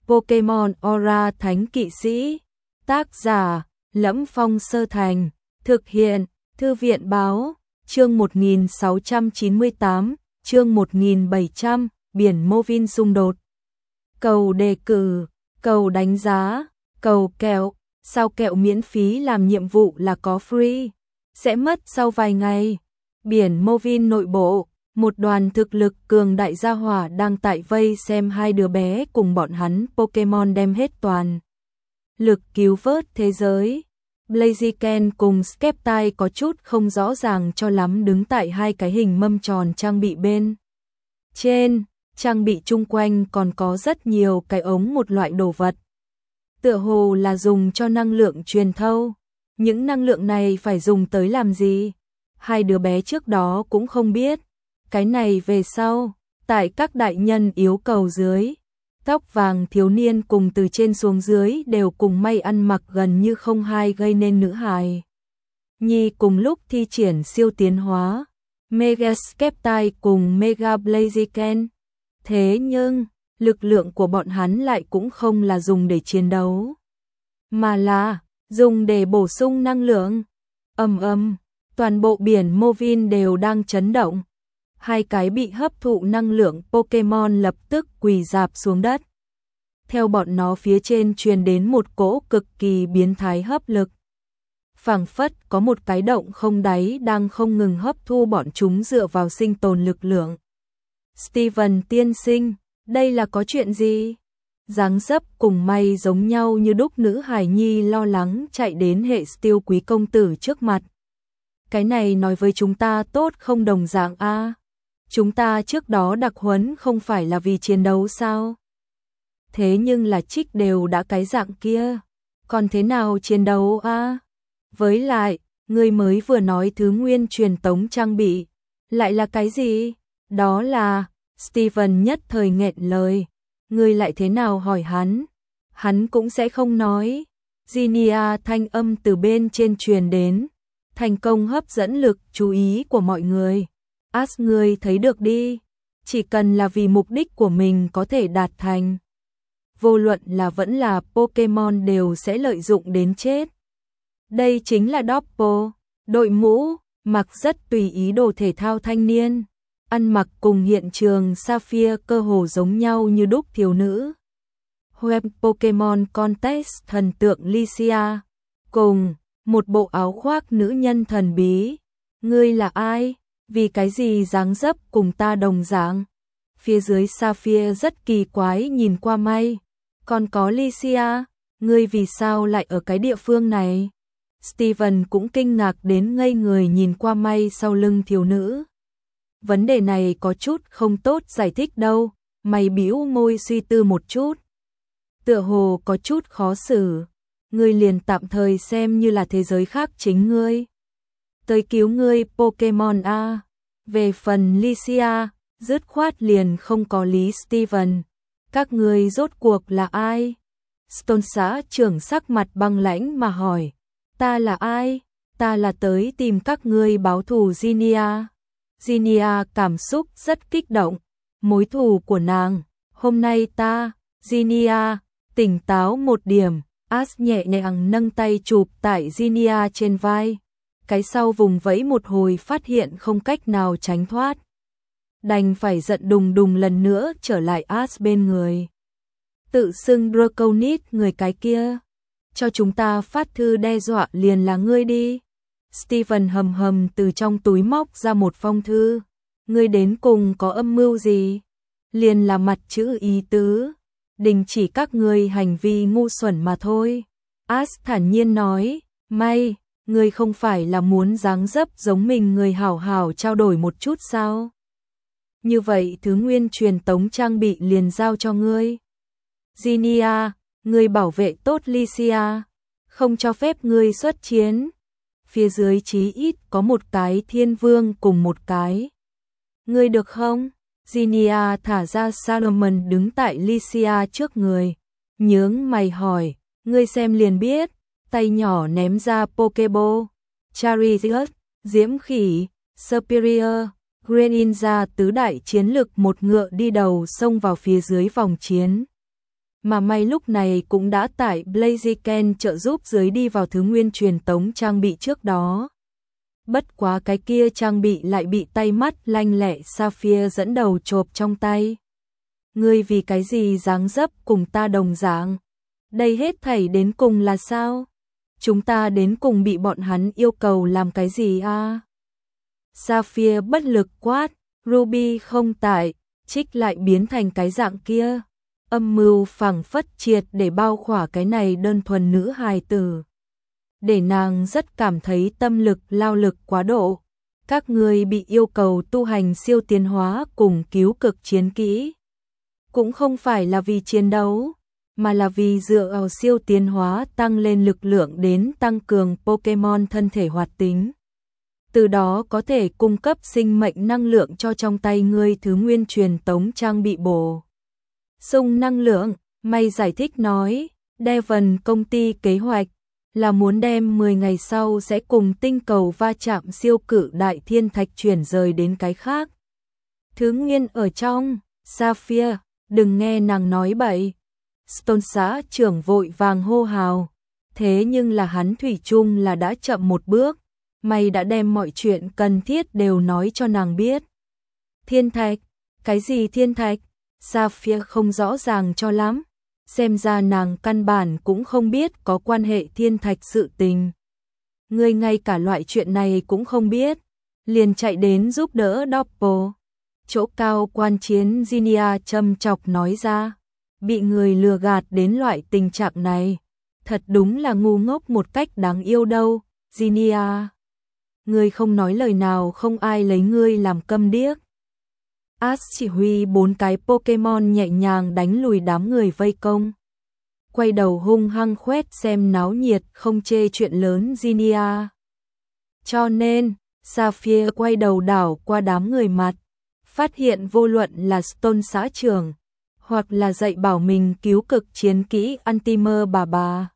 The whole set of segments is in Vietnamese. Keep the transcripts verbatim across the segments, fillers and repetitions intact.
Pokemon Aura Thánh Kỵ Sĩ. Tác giả: Lẫm Phong Sơ Thành. Thực hiện: Thư viện báo. Chương một nghìn sáu trăm chín mươi tám, chương một nghìn bảy trăm, biển Movin xung đột. Cầu đề cử, cầu đánh giá, cầu kẹo. Sao kẹo miễn phí làm nhiệm vụ là có free? Sẽ mất sau vài ngày. Biển Movin nội bộ, một đoàn thực lực cường đại gia hỏa đang tại vây xem hai đứa bé cùng bọn hắn Pokemon đem hết toàn lực cứu vớt thế giới. Blaziken cùng Sceptile có chút không rõ ràng cho lắm đứng tại hai cái hình mâm tròn trang bị bên trên, trang bị chung quanh còn có rất nhiều cái ống một loại đồ vật. Tựa hồ là dùng cho năng lượng truyền thâu. Những năng lượng này phải dùng tới làm gì? Hai đứa bé trước đó cũng không biết. Cái này về sau, tại các đại nhân yếu cầu dưới, tóc vàng thiếu niên cùng từ trên xuống dưới đều cùng may ăn mặc gần như không hai gây nên nữ hài nhi cùng lúc thi triển siêu tiến hóa, Mega Sceptile cùng Mega Blaziken. Thế nhưng, lực lượng của bọn hắn lại cũng không là dùng để chiến đấu, mà là dùng để bổ sung năng lượng. Ầm ầm, toàn bộ biển Movin đều đang chấn động. Hai cái bị hấp thụ năng lượng Pokemon lập tức quỳ rạp xuống đất. Theo bọn nó phía trên truyền đến một cỗ cực kỳ biến thái hấp lực. Phảng phất có một cái động không đáy đang không ngừng hấp thu bọn chúng dựa vào sinh tồn lực lượng. Steven tiên sinh, đây là có chuyện gì? Dáng dấp cùng may giống nhau như đúc nữ hài nhi lo lắng chạy đến hệ Steel quý công tử trước mặt. Cái này nói với chúng ta tốt không đồng dạng a? À? Chúng ta trước đó đặc huấn không phải là vì chiến đấu sao? Thế nhưng là trích đều đã cái dạng kia, còn thế nào chiến đấu a? À? Với lại, người mới vừa nói thứ nguyên truyền tống trang bị, lại là cái gì? Đó là, Steven nhất thời nghẹn lời, người lại thế nào hỏi hắn? Hắn cũng sẽ không nói. Zinnia thanh âm từ bên trên truyền đến, thành công hấp dẫn lực chú ý của mọi người. As ngươi thấy được đi, chỉ cần là vì mục đích của mình có thể đạt thành, vô luận là vẫn là Pokemon đều sẽ lợi dụng đến chết. Đây chính là Doppo, đội mũ, mặc rất tùy ý đồ thể thao thanh niên, ăn mặc cùng hiện trường Sapphire cơ hồ giống nhau như đúc thiếu nữ. Web Pokemon Contest thần tượng Lycia, cùng một bộ áo khoác nữ nhân thần bí. Ngươi là ai? Vì cái gì dáng dấp cùng ta đồng dạng? Phía dưới Sapphire rất kỳ quái nhìn qua May. Còn có Lycia, ngươi vì sao lại ở cái địa phương này? Steven cũng kinh ngạc đến ngây người nhìn qua May sau lưng thiếu nữ. Vấn đề này có chút không tốt giải thích đâu. May bĩu môi suy tư một chút. Tựa hồ có chút khó xử. Ngươi liền tạm thời xem như là thế giới khác chính ngươi. Tới cứu ngươi Pokemon A. Về phần Lycia, dứt khoát liền không có lý Steven. Các ngươi rốt cuộc là ai? Stone xã trưởng sắc mặt băng lãnh mà hỏi. Ta là ai? Ta là tới tìm các ngươi báo thù Zinnia. Zinnia cảm xúc rất kích động. Mối thù của nàng. Hôm nay ta, Zinnia, tỉnh táo một điểm. As nhẹ nhàng nâng tay chụp tại Zinnia trên vai. Cái sau vùng vẫy một hồi phát hiện không cách nào tránh thoát. Đành phải giận đùng đùng lần nữa trở lại As bên người. Tự xưng Draconite người cái kia. Cho chúng ta phát thư đe dọa liền là ngươi đi. Steven hầm hầm từ trong túi móc ra một phong thư. Ngươi đến cùng có âm mưu gì? Liền là mặt chữ ý tứ. Đình chỉ các ngươi hành vi ngu xuẩn mà thôi. As thản nhiên nói. May, ngươi không phải là muốn dáng dấp giống mình người hảo hảo trao đổi một chút sao? Như vậy thứ nguyên truyền tống trang bị liền giao cho ngươi. Zinnia, ngươi bảo vệ tốt Lycia, không cho phép ngươi xuất chiến. Phía dưới chí ít có một cái thiên vương cùng một cái. Ngươi được không? Zinnia thả ra Salomon đứng tại Lycia trước người. Nhướng mày hỏi, ngươi xem liền biết. Tay nhỏ ném ra Pokeball. Charizard, Diễm Khỉ, Superior, Greninja tứ đại chiến lực một ngựa đi đầu xông vào phía dưới vòng chiến. mà may lúc này cũng đã tải Blaziken trợ giúp dưới đi vào thứ nguyên truyền tống trang bị trước đó. Bất quá cái kia trang bị lại bị tay mắt lanh lẹ Sapphire dẫn đầu chộp trong tay. Ngươi vì cái gì dáng dấp cùng ta đồng dạng? Đây hết thảy đến cùng là sao? Chúng ta đến cùng bị bọn hắn yêu cầu làm cái gì a? Sapphire bất lực quát, Ruby không tại, Trích lại biến thành cái dạng kia. Âm mưu phảng phất triệt để bao khỏa cái này đơn thuần nữ hài tử. Để nàng rất cảm thấy tâm lực lao lực quá độ. Các ngươi bị yêu cầu tu hành siêu tiến hóa cùng cứu cực chiến kỹ. Cũng không phải là vì chiến đấu, mà là vì dựa vào siêu tiến hóa tăng lên lực lượng đến tăng cường Pokemon thân thể hoạt tính. Từ đó có thể cung cấp sinh mệnh năng lượng cho trong tay ngươi thứ nguyên truyền tống trang bị bổ sung năng lượng. May giải thích nói, Devon công ty kế hoạch là muốn đem mười ngày sau sẽ cùng tinh cầu va chạm siêu cự đại thiên thạch chuyển rời đến cái khác. Thứ nguyên ở trong, Sapphire, đừng nghe nàng nói bậy. Stone xã trưởng vội vàng hô hào, thế nhưng là hắn thủy chung là đã chậm một bước, mày đã đem mọi chuyện cần thiết đều nói cho nàng biết. Thiên thạch, cái gì thiên thạch? Sapphire không rõ ràng cho lắm, xem ra nàng căn bản cũng không biết có quan hệ thiên thạch sự tình. Ngươi ngay cả loại chuyện này cũng không biết, liền chạy đến giúp đỡ Doppel. Chỗ cao quan chiến Zinnia châm chọc nói ra, bị người lừa gạt đến loại tình trạng này, thật đúng là ngu ngốc một cách đáng yêu đâu. Zinnia, ngươi không nói lời nào không ai lấy ngươi làm câm điếc. Ash chỉ huy bốn cái Pokemon nhẹ nhàng đánh lùi đám người vây công. Quay đầu hung hăng khoét xem náo nhiệt không chê chuyện lớn Zinnia. Cho nên, Sapphire quay đầu đảo qua đám người mặt, phát hiện vô luận là Stone xã trưởng, hoặc là dạy bảo mình cứu cực chiến kỹ Antimer bà bà,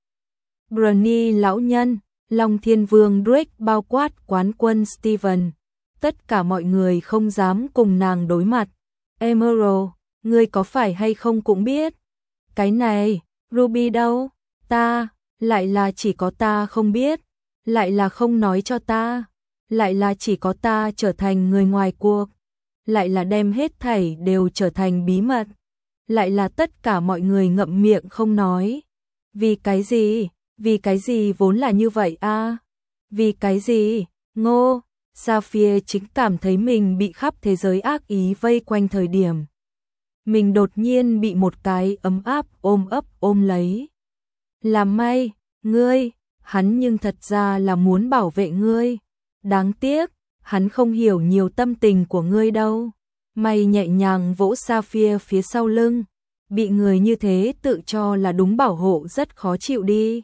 Brony lão nhân, Long Thiên Vương Drake bao quát quán quân Steven. Tất cả mọi người không dám cùng nàng đối mặt. Emerald, ngươi có phải hay không cũng biết. Cái này, Ruby đâu? Ta, lại là chỉ có ta không biết. Lại là không nói cho ta. Lại là chỉ có ta trở thành người ngoài cuộc. Lại là đem hết thảy đều trở thành bí mật. Lại là tất cả mọi người ngậm miệng không nói. Vì cái gì? Vì cái gì vốn là như vậy a? Vì cái gì? Ngô. Sapphire chính cảm thấy mình bị khắp thế giới ác ý vây quanh thời điểm. Mình đột nhiên bị một cái ấm áp ôm ấp ôm lấy. Làm may, ngươi, hắn nhưng thật ra là muốn bảo vệ ngươi. Đáng tiếc, hắn không hiểu nhiều tâm tình của ngươi đâu. May nhẹ nhàng vỗ Sapphire phía sau lưng. Bị người như thế tự cho là đúng bảo hộ rất khó chịu đi.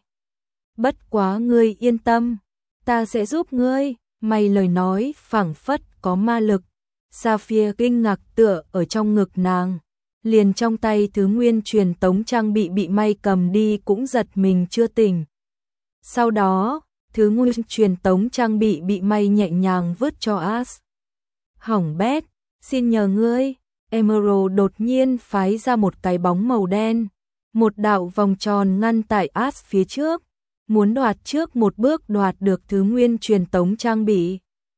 Bất quá ngươi yên tâm, ta sẽ giúp ngươi. May lời nói phảng phất có ma lực. Sapphire kinh ngạc tựa ở trong ngực nàng. Liền trong tay thứ nguyên truyền tống trang bị bị may cầm đi cũng giật mình chưa tỉnh. Sau đó, thứ nguyên truyền tống trang bị bị may nhẹ nhàng vứt cho Ash. Hỏng bét, xin nhờ ngươi. Emerald đột nhiên phái ra một cái bóng màu đen. Một đạo vòng tròn ngăn tại Ash phía trước. Muốn đoạt trước một bước đoạt được thứ nguyên truyền tống trang bị.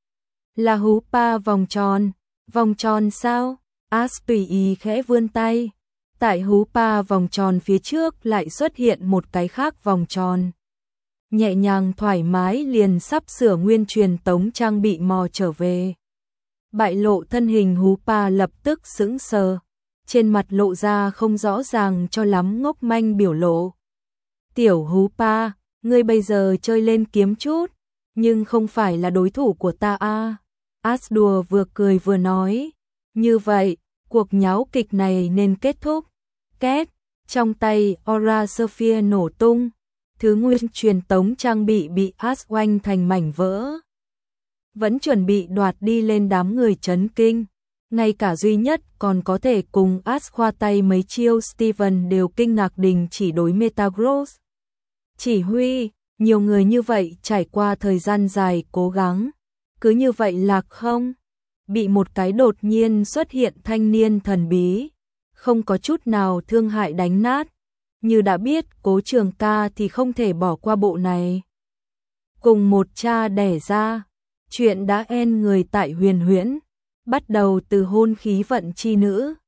Là hú pa vòng tròn. Vòng tròn sao? Ash tùy ý khẽ vươn tay. Tại hú pa vòng tròn phía trước lại xuất hiện một cái khác vòng tròn. Nhẹ nhàng thoải mái liền sắp sửa nguyên truyền tống trang bị mò trở về. Bại lộ thân hình hú pa lập tức sững sờ. Trên mặt lộ ra không rõ ràng cho lắm ngốc manh biểu lộ. Tiểu hú pa, ngươi bây giờ chơi lên kiếm chút, nhưng không phải là đối thủ của ta a. À. Ash đùa vừa cười vừa nói, như vậy, cuộc nháo kịch này nên kết thúc. Két, trong tay Aura Sphere nổ tung, thứ nguyên truyền tống trang bị bị Ash oanh thành mảnh vỡ. Vẫn chuẩn bị đoạt đi lên đám người chấn kinh, ngay cả duy nhất còn có thể cùng Ash khoa tay mấy chiêu Steven đều kinh ngạc đình chỉ đối Metagross. Chỉ huy, nhiều người như vậy trải qua thời gian dài cố gắng, cứ như vậy lạc không? Bị một cái đột nhiên xuất hiện thanh niên thần bí, không có chút nào thương hại đánh nát, như đã biết Cố Trường Ca thì không thể bỏ qua bộ này. Cùng một cha đẻ ra, chuyện đã en người tại Huyền Huyễn, bắt đầu từ hôn khí vận chi nữ,